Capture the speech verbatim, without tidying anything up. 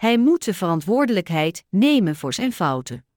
Hij moet de verantwoordelijkheid nemen voor zijn fouten.